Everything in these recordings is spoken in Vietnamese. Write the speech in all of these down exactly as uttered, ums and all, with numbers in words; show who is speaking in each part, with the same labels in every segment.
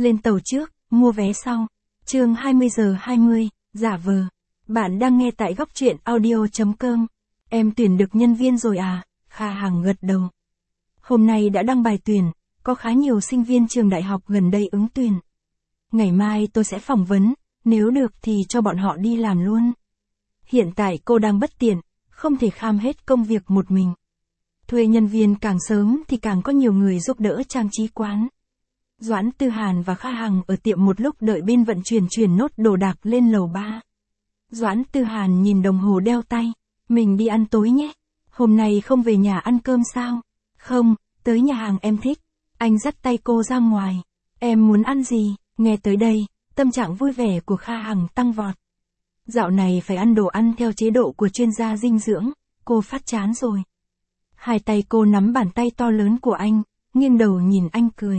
Speaker 1: lên tàu trước, mua vé sau. Chương hai mươi giờ hai mươi, giả vờ. Bạn đang nghe tại góc truyện audio chấm com. Em tuyển được nhân viên rồi à? Kha Hằng gật đầu. Hôm nay đã đăng bài tuyển, có khá nhiều sinh viên trường đại học gần đây ứng tuyển. Ngày mai tôi sẽ phỏng vấn, nếu được thì cho bọn họ đi làm luôn. Hiện tại cô đang bất tiện, không thể kham hết công việc một mình. Thuê nhân viên càng sớm thì càng có nhiều người giúp đỡ trang trí quán. Doãn Tư Hàn và Kha Hằng ở tiệm một lúc đợi bên vận chuyển chuyển nốt đồ đạc lên lầu ba. Doãn Tư Hàn nhìn đồng hồ đeo tay, mình đi ăn tối nhé. Hôm nay không về nhà ăn cơm sao? Không, tới nhà hàng em thích. Anh dắt tay cô ra ngoài. Em muốn ăn gì? Nghe tới đây, tâm trạng vui vẻ của Kha Hằng tăng vọt. Dạo này phải ăn đồ ăn theo chế độ của chuyên gia dinh dưỡng, cô phát chán rồi. Hai tay cô nắm bàn tay to lớn của anh, nghiêng đầu nhìn anh cười.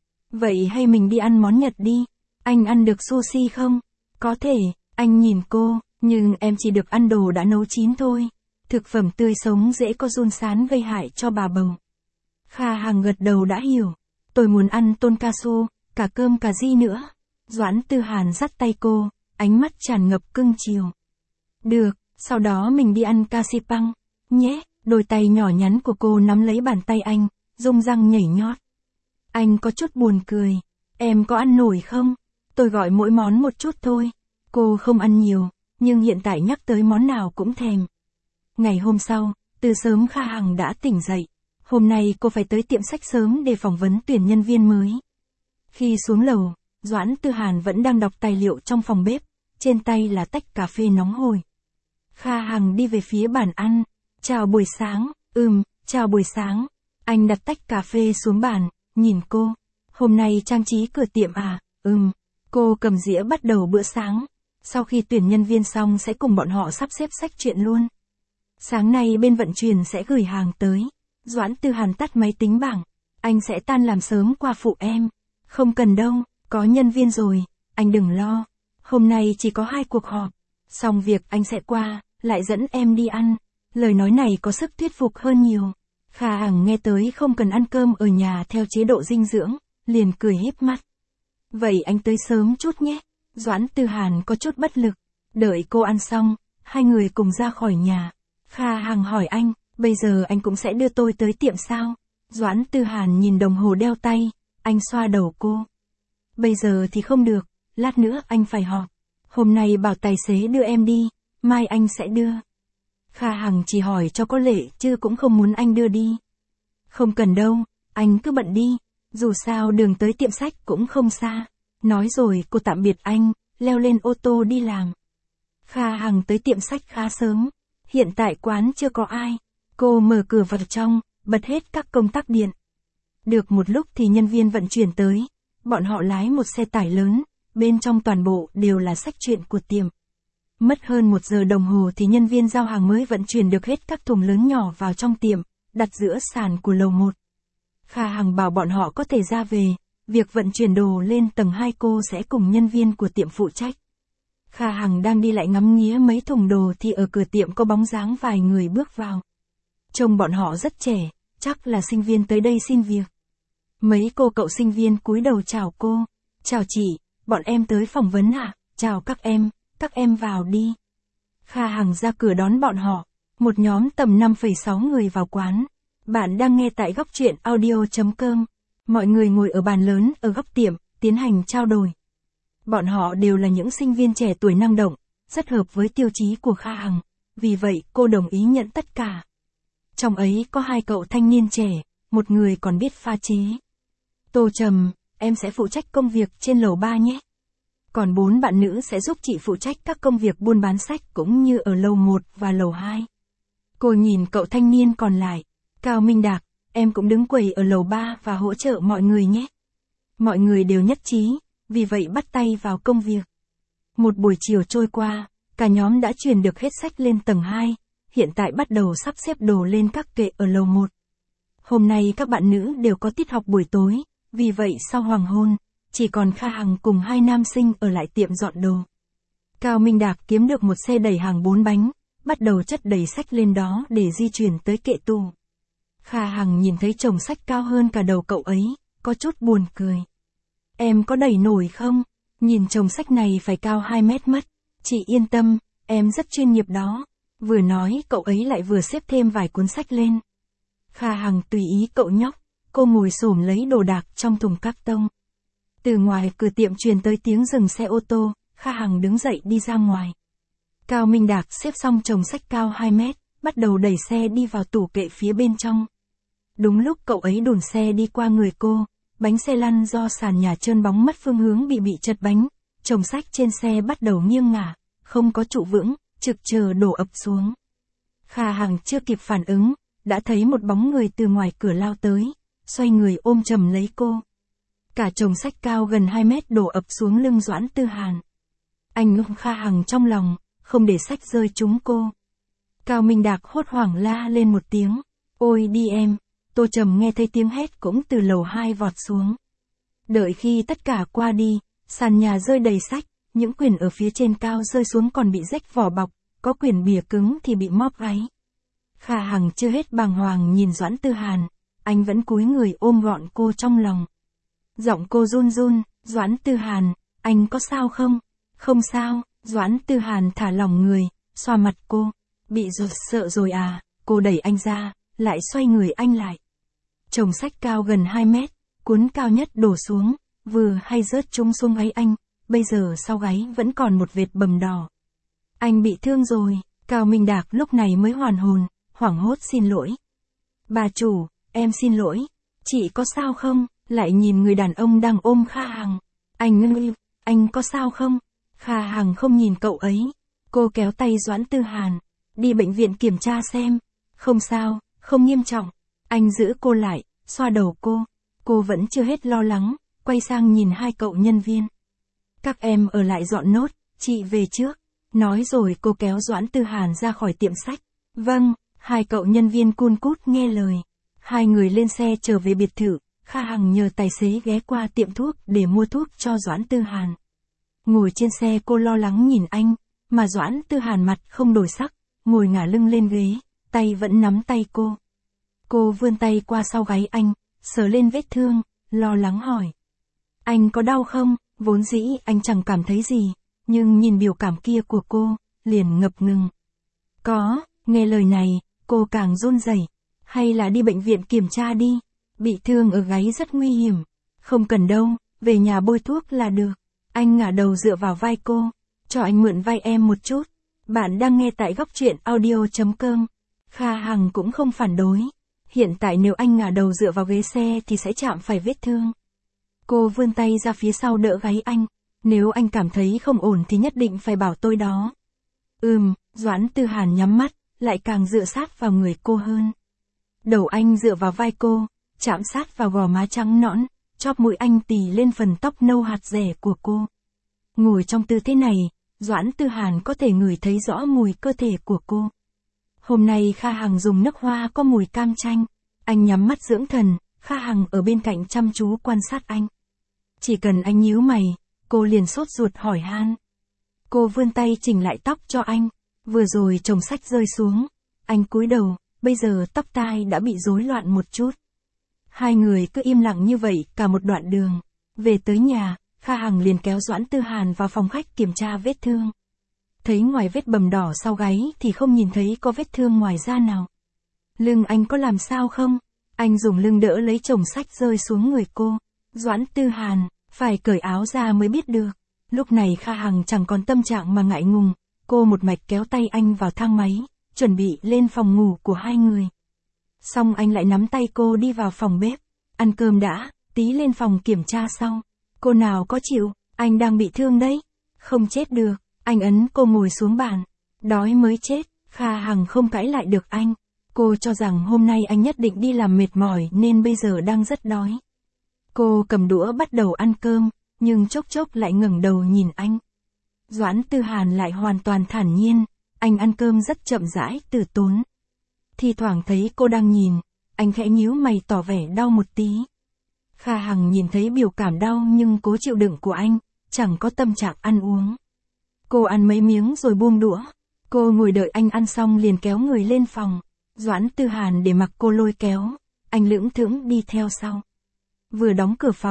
Speaker 1: Vậy hay mình đi ăn món Nhật đi, anh ăn được sushi không? Có thể, anh nhìn cô, nhưng em chỉ được ăn đồ đã nấu chín thôi. Thực phẩm tươi sống dễ có giun sán gây hại cho bà bầu. Kha Hằng gật đầu đã hiểu. Tôi muốn ăn tonkatsu, cả cơm cà ri nữa. Doãn Tư Hàn dắt tay cô, ánh mắt tràn ngập cưng chiều. Được, sau đó mình đi ăn kasipang, nhé. Đôi tay nhỏ nhắn của cô nắm lấy bàn tay anh, rung răng nhảy nhót. Anh có chút buồn cười. Em có ăn nổi không? Tôi gọi mỗi món một chút thôi. Cô không ăn nhiều, nhưng hiện tại nhắc tới món nào cũng thèm. Ngày hôm sau, từ sớm Kha Hằng đã tỉnh dậy. Hôm nay cô phải tới tiệm sách sớm để phỏng vấn tuyển nhân viên mới. Khi xuống lầu, Doãn Tư Hàn vẫn đang đọc tài liệu trong phòng bếp, trên tay là tách cà phê nóng hổi. Kha Hằng đi về phía bàn ăn. Chào buổi sáng, ừm, chào buổi sáng. Anh đặt tách cà phê xuống bàn, nhìn cô. Hôm nay trang trí cửa tiệm à, ừm. Cô cầm dĩa bắt đầu bữa sáng. Sau khi tuyển nhân viên xong sẽ cùng bọn họ sắp xếp sách chuyện luôn. Sáng nay bên vận chuyển sẽ gửi hàng tới. Doãn Tư Hàn tắt máy tính bảng. Anh sẽ tan làm sớm qua phụ em. Không cần đâu, có nhân viên rồi, anh đừng lo. Hôm nay chỉ có hai cuộc họp. Xong việc anh sẽ qua, lại dẫn em đi ăn. Lời nói này có sức thuyết phục hơn nhiều. Kha Hằng nghe tới không cần ăn cơm ở nhà theo chế độ dinh dưỡng, liền cười híp mắt. Vậy anh tới sớm chút nhé. Doãn Tư Hàn có chút bất lực. Đợi cô ăn xong, hai người cùng ra khỏi nhà. Kha Hằng hỏi anh, bây giờ anh cũng sẽ đưa tôi tới tiệm sao? Doãn Tư Hàn nhìn đồng hồ đeo tay, anh xoa đầu cô. Bây giờ thì không được, lát nữa anh phải họp. Hôm nay bảo tài xế đưa em đi, mai anh sẽ đưa. Kha Hằng chỉ hỏi cho có lệ chứ cũng không muốn anh đưa đi. Không cần đâu, anh cứ bận đi, dù sao đường tới tiệm sách cũng không xa. Nói rồi cô tạm biệt anh, leo lên ô tô đi làm. Kha Hằng tới tiệm sách khá sớm, hiện tại quán chưa có ai. Cô mở cửa vào trong, bật hết các công tắc điện. Được một lúc thì nhân viên vận chuyển tới, bọn họ lái một xe tải lớn, bên trong toàn bộ đều là sách truyện của tiệm. Mất hơn một giờ đồng hồ thì nhân viên giao hàng mới vận chuyển được hết các thùng lớn nhỏ vào trong tiệm, đặt giữa sàn của lầu một. Kha Hằng bảo bọn họ có thể ra về, việc vận chuyển đồ lên tầng hai cô sẽ cùng nhân viên của tiệm phụ trách. Kha Hằng đang đi lại ngắm nghía mấy thùng đồ thì ở cửa tiệm có bóng dáng vài người bước vào. Trông bọn họ rất trẻ, chắc là sinh viên tới đây xin việc. Mấy cô cậu sinh viên cúi đầu chào cô. Chào chị, bọn em tới phỏng vấn ạ. À? Chào các em, các em vào đi. Kha Hằng ra cửa đón bọn họ. Một nhóm tầm năm phẩy sáu người vào quán. Bạn đang nghe tại góc truyện audio chấm com. Mọi người ngồi ở bàn lớn ở góc tiệm, tiến hành trao đổi. Bọn họ đều là những sinh viên trẻ tuổi năng động, rất hợp với tiêu chí của Kha Hằng. Vì vậy cô đồng ý nhận tất cả. Trong ấy có hai cậu thanh niên trẻ, một người còn biết pha chế. Tô Trầm, em sẽ phụ trách công việc trên lầu ba nhé. Còn bốn bạn nữ sẽ giúp chị phụ trách các công việc buôn bán sách cũng như ở lầu một và lầu hai. Cô nhìn cậu thanh niên còn lại. Cao Minh Đạc, em cũng đứng quầy ở lầu ba và hỗ trợ mọi người nhé. Mọi người đều nhất trí, vì vậy bắt tay vào công việc. Một buổi chiều trôi qua, cả nhóm đã chuyển được hết sách lên tầng hai, hiện tại bắt đầu sắp xếp đồ lên các kệ ở lầu một. Hôm nay các bạn nữ đều có tiết học buổi tối, vì vậy sau hoàng hôn, chỉ còn Kha Hằng cùng hai nam sinh ở lại tiệm dọn đồ. Cao Minh Đạc kiếm được một xe đẩy hàng bốn bánh, bắt đầu chất đầy sách lên đó để di chuyển tới kệ tủ. Kha Hằng nhìn thấy chồng sách cao hơn cả đầu cậu ấy, có chút buồn cười. em có đẩy nổi không? Nhìn chồng sách này phải cao hai mét mất. Chị yên tâm, em rất chuyên nghiệp đó. Vừa nói cậu ấy lại vừa xếp thêm vài cuốn sách lên. Kha Hằng tùy ý cậu nhóc, cô ngồi xổm lấy đồ đạc trong thùng các tông. Từ ngoài cửa tiệm truyền tới tiếng dừng xe ô tô, Kha Hằng đứng dậy đi ra ngoài. Cao Minh Đạc xếp xong chồng sách cao hai mét, bắt đầu đẩy xe đi vào tủ kệ phía bên trong. Đúng lúc cậu ấy đồn xe đi qua người cô, bánh xe lăn do sàn nhà trơn bóng mất phương hướng bị bị trật bánh, chồng sách trên xe bắt đầu nghiêng ngả, không có trụ vững, trực chờ đổ ập xuống. Kha Hằng chưa kịp phản ứng, đã thấy một bóng người từ ngoài cửa lao tới, xoay người ôm chầm lấy cô. Cả chồng sách cao gần hai mét đổ ập xuống lưng Doãn Tư Hàn. Anh ngưỡng Kha Hằng trong lòng, không để sách rơi trúng cô. Cao Minh Đạc hốt hoảng la lên một tiếng, ôi đi em. Tô Trầm nghe thấy tiếng hét cũng từ lầu hai vọt xuống. Đợi khi tất cả qua đi, sàn nhà rơi đầy sách, những quyển ở phía trên cao rơi xuống còn bị rách vỏ bọc, có quyển bìa cứng thì bị móp gáy. Kha Hằng chưa hết bàng hoàng nhìn Doãn Tư Hàn, anh vẫn cúi người ôm gọn cô trong lòng. Giọng cô run run, Doãn Tư Hàn, anh có sao không? Không sao, Doãn Tư Hàn thả lỏng người, xoa mặt cô. Bị rụt sợ rồi à? Cô đẩy anh ra, lại xoay người anh lại. Chồng sách cao gần hai mét, cuốn cao nhất đổ xuống, vừa hay rớt trúng xuống gáy anh, bây giờ sau gáy vẫn còn một vệt bầm đỏ. Anh bị thương rồi, Cao Minh Đạc lúc này mới hoàn hồn, hoảng hốt xin lỗi. Bà chủ, em xin lỗi, chị có sao không? Lại nhìn người đàn ông đang ôm Kha Hằng. Anh ngưng, anh có sao không? Kha Hằng không nhìn cậu ấy. Cô kéo tay Doãn Tư Hàn, đi bệnh viện kiểm tra xem. Không sao, không nghiêm trọng. Anh giữ cô lại, xoa đầu cô. Cô vẫn chưa hết lo lắng, quay sang nhìn hai cậu nhân viên. Các em ở lại dọn nốt, chị về trước. Nói rồi cô kéo Doãn Tư Hàn ra khỏi tiệm sách. Vâng, hai cậu nhân viên cun cút nghe lời. Hai người lên xe trở về biệt thự. Kha Hằng nhờ tài xế ghé qua tiệm thuốc để mua thuốc cho Doãn Tư Hàn. Ngồi trên xe cô lo lắng nhìn anh, mà Doãn Tư Hàn mặt không đổi sắc, ngồi ngả lưng lên ghế, tay vẫn nắm tay cô. Cô vươn tay qua sau gáy anh, sờ lên vết thương, lo lắng hỏi. Anh có đau không? Vốn dĩ anh chẳng cảm thấy gì, nhưng nhìn biểu cảm kia của cô, liền ngập ngừng. Có, nghe lời này, cô càng run rẩy. Hay là đi bệnh viện kiểm tra đi. Bị thương ở gáy rất nguy hiểm. Không cần đâu, về nhà bôi thuốc là được. Anh ngả đầu dựa vào vai cô. Cho anh mượn vai em một chút. Bạn đang nghe tại góc truyện audio chấm com. Kha Hằng cũng không phản đối. Hiện tại nếu anh ngả đầu dựa vào ghế xe thì sẽ chạm phải vết thương. Cô vươn tay ra phía sau đỡ gáy anh. Nếu anh cảm thấy không ổn thì nhất định phải bảo tôi đó. Ừm, Doãn Tư Hàn nhắm mắt, lại càng dựa sát vào người cô hơn. Đầu anh dựa vào vai cô, chạm sát vào gò má trắng nõn, chóp mũi anh tì lên phần tóc nâu hạt rẻ của cô. Ngồi trong tư thế này, Doãn Tư Hàn có thể ngửi thấy rõ mùi cơ thể của cô. Hôm nay Kha Hằng dùng nước hoa có mùi cam chanh. Anh nhắm mắt dưỡng thần, Kha Hằng ở bên cạnh chăm chú quan sát anh. Chỉ cần anh nhíu mày, cô liền sốt ruột hỏi han. Cô vươn tay chỉnh lại tóc cho anh. Vừa rồi chồng sách rơi xuống. Anh cúi đầu, bây giờ tóc tai đã bị rối loạn một chút. Hai người cứ im lặng như vậy cả một đoạn đường. Về tới nhà, Kha Hằng liền kéo Doãn Tư Hàn vào phòng khách kiểm tra vết thương. Thấy ngoài vết bầm đỏ sau gáy thì không nhìn thấy có vết thương ngoài da nào. Lưng anh có làm sao không? Anh dùng lưng đỡ lấy chồng sách rơi xuống người cô. Doãn Tư Hàn, phải cởi áo ra mới biết được. Lúc này Kha Hằng chẳng còn tâm trạng mà ngại ngùng. Cô một mạch kéo tay anh vào thang máy, chuẩn bị lên phòng ngủ của hai người. Xong anh lại nắm tay cô đi vào phòng bếp. Ăn cơm đã, tí lên phòng kiểm tra sau. Cô nào có chịu, anh đang bị thương đấy. Không chết được, anh ấn cô ngồi xuống bàn. Đói mới chết, Kha Hằng không cãi lại được anh. Cô cho rằng hôm nay anh nhất định đi làm mệt mỏi nên bây giờ đang rất đói. Cô cầm đũa bắt đầu ăn cơm, nhưng chốc chốc lại ngẩng đầu nhìn anh. Doãn Tư Hàn lại hoàn toàn thản nhiên, anh ăn cơm rất chậm rãi từ tốn. Thì thoảng thấy cô đang nhìn, anh khẽ nhíu mày tỏ vẻ đau một tí. Kha Hằng nhìn thấy biểu cảm đau nhưng cố chịu đựng của anh, chẳng có tâm trạng ăn uống. Cô ăn mấy miếng rồi buông đũa. Cô ngồi đợi anh ăn xong liền kéo người lên phòng. Doãn Tư Hàn để mặc cô lôi kéo, anh lững thững đi theo sau. Vừa đóng cửa phòng,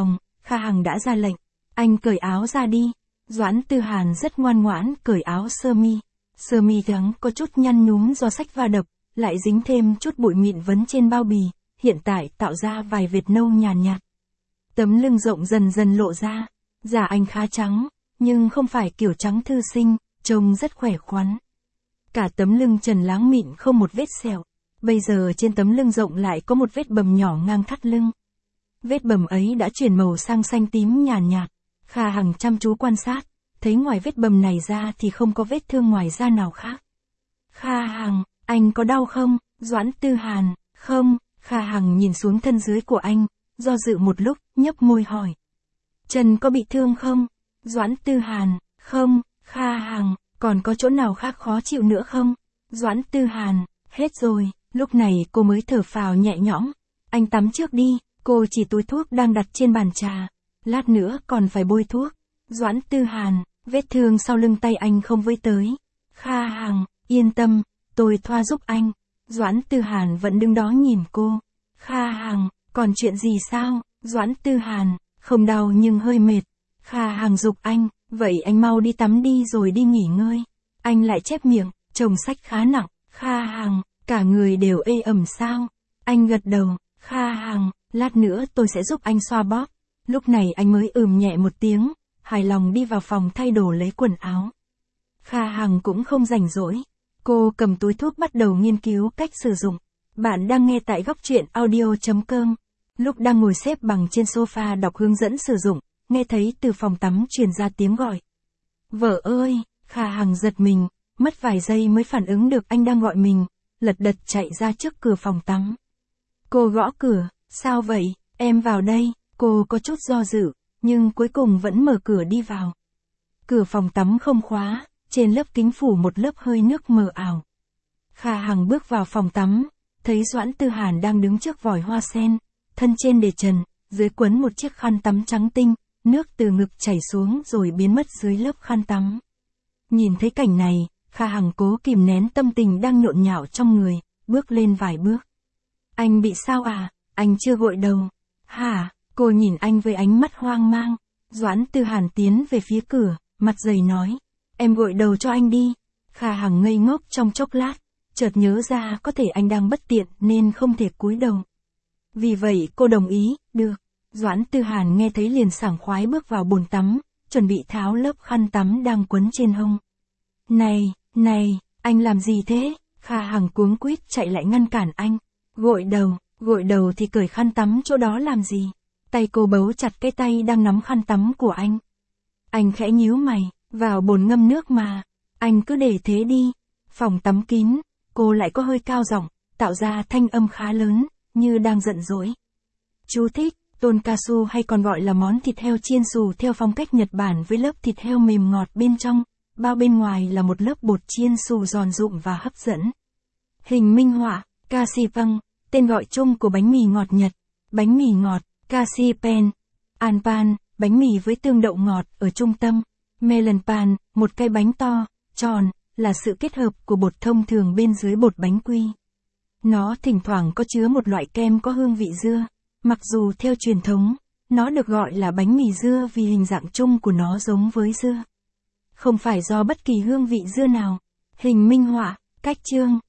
Speaker 1: Kha Hằng đã ra lệnh. Anh cởi áo ra đi. Doãn Tư Hàn rất ngoan ngoãn cởi áo sơ mi. Sơ mi trắng có chút nhăn nhúm do sách va đập, lại dính thêm chút bụi mịn vấn trên bao bì, hiện tại tạo ra vài vệt nâu nhàn nhạt, nhạt. Tấm lưng rộng dần dần lộ ra. Da anh khá trắng, nhưng không phải kiểu trắng thư sinh, trông rất khỏe khoắn. Cả tấm lưng trần láng mịn không một vết sẹo. Bây giờ trên tấm lưng rộng lại có một vết bầm nhỏ ngang thắt lưng. Vết bầm ấy đã chuyển màu sang xanh tím nhàn nhạt, nhạt. Kha Hằng chăm chú quan sát, thấy ngoài vết bầm này ra thì không có vết thương ngoài da nào khác. Kha Hằng, anh có đau không? Doãn Tư Hàn, không. Kha Hằng nhìn xuống thân dưới của anh, do dự một lúc, nhấp môi hỏi. Chân có bị thương không? Doãn Tư Hàn, không. Kha Hằng, còn có chỗ nào khác khó chịu nữa không? Doãn Tư Hàn, hết rồi. Lúc này cô mới thở phào nhẹ nhõm. Anh tắm trước đi. Cô chỉ túi thuốc đang đặt trên bàn trà. Lát nữa còn phải bôi thuốc. Doãn Tư Hàn, vết thương sau lưng tay anh không với tới. Kha Hằng, yên tâm, tôi thoa giúp anh. Doãn Tư Hàn vẫn đứng đó nhìn cô. Kha Hằng, còn chuyện gì sao? Doãn Tư Hàn, không đau nhưng hơi mệt. Kha Hằng giục anh, vậy anh mau đi tắm đi rồi đi nghỉ ngơi. Anh lại chép miệng, chồng sách khá nặng. Kha Hằng, cả người đều ê ẩm sao? Anh gật đầu. Kha Hằng, lát nữa tôi sẽ giúp anh xoa bóp. Lúc này anh mới ừm nhẹ một tiếng, hài lòng đi vào phòng thay đồ lấy quần áo. Kha Hằng cũng không rảnh rỗi. Cô cầm túi thuốc bắt đầu nghiên cứu cách sử dụng. Bạn đang nghe tại góc truyện audio.com. Lúc đang ngồi xếp bằng trên sofa đọc hướng dẫn sử dụng, nghe thấy từ phòng tắm truyền ra tiếng gọi. Vợ ơi! Kha Hằng giật mình, mất vài giây mới phản ứng được anh đang gọi mình, lật đật chạy ra trước cửa phòng tắm. Cô gõ cửa, sao vậy, em vào đây. Cô có chút do dự, nhưng cuối cùng vẫn mở cửa đi vào. Cửa phòng tắm không khóa, trên lớp kính phủ một lớp hơi nước mờ ảo. Kha Hằng bước vào phòng tắm, thấy Doãn Tư Hàn đang đứng trước vòi hoa sen, thân trên để trần, dưới quấn một chiếc khăn tắm trắng tinh, nước từ ngực chảy xuống rồi biến mất dưới lớp khăn tắm. Nhìn thấy cảnh này, Kha Hằng cố kìm nén tâm tình đang nhộn nhạo trong người, bước lên vài bước. Anh bị sao à? Anh chưa gội đầu. Hả? Cô nhìn anh với ánh mắt hoang mang. Doãn Tư Hàn tiến về phía cửa, mặt dày nói. Em gội đầu cho anh đi. Kha Hằng ngây ngốc trong chốc lát, chợt nhớ ra có thể anh đang bất tiện nên không thể cúi đầu. Vì vậy cô đồng ý, được. Doãn Tư Hàn nghe thấy liền sảng khoái bước vào bồn tắm, chuẩn bị tháo lớp khăn tắm đang quấn trên hông. Này, này, anh làm gì thế? Kha Hằng cuống quýt chạy lại ngăn cản anh. Gội đầu, gội đầu thì cởi khăn tắm chỗ đó làm gì? Tay cô bấu chặt cái tay đang nắm khăn tắm của anh. Anh khẽ nhíu mày, vào bồn ngâm nước mà. Anh cứ để thế đi. Phòng tắm kín, cô lại có hơi cao giọng, tạo ra thanh âm khá lớn, như đang giận dỗi. Chú thích, tonkatsu hay còn gọi là món thịt heo chiên xù theo phong cách Nhật Bản với lớp thịt heo mềm ngọt bên trong, bao bên ngoài là một lớp bột chiên xù giòn rụm và hấp dẫn. Hình minh họa, Kasipang, tên gọi chung của bánh mì ngọt Nhật. Bánh mì ngọt, Kasipan. Anpan, bánh mì với tương đậu ngọt ở trung tâm. Melonpan, một cái bánh to, tròn, là sự kết hợp của bột thông thường bên dưới bột bánh quy. Nó thỉnh thoảng có chứa một loại kem có hương vị dưa. Mặc dù theo truyền thống, nó được gọi là bánh mì dưa vì hình dạng chung của nó giống với dưa. Không phải do bất kỳ hương vị dưa nào. Hình minh họa, cách chương.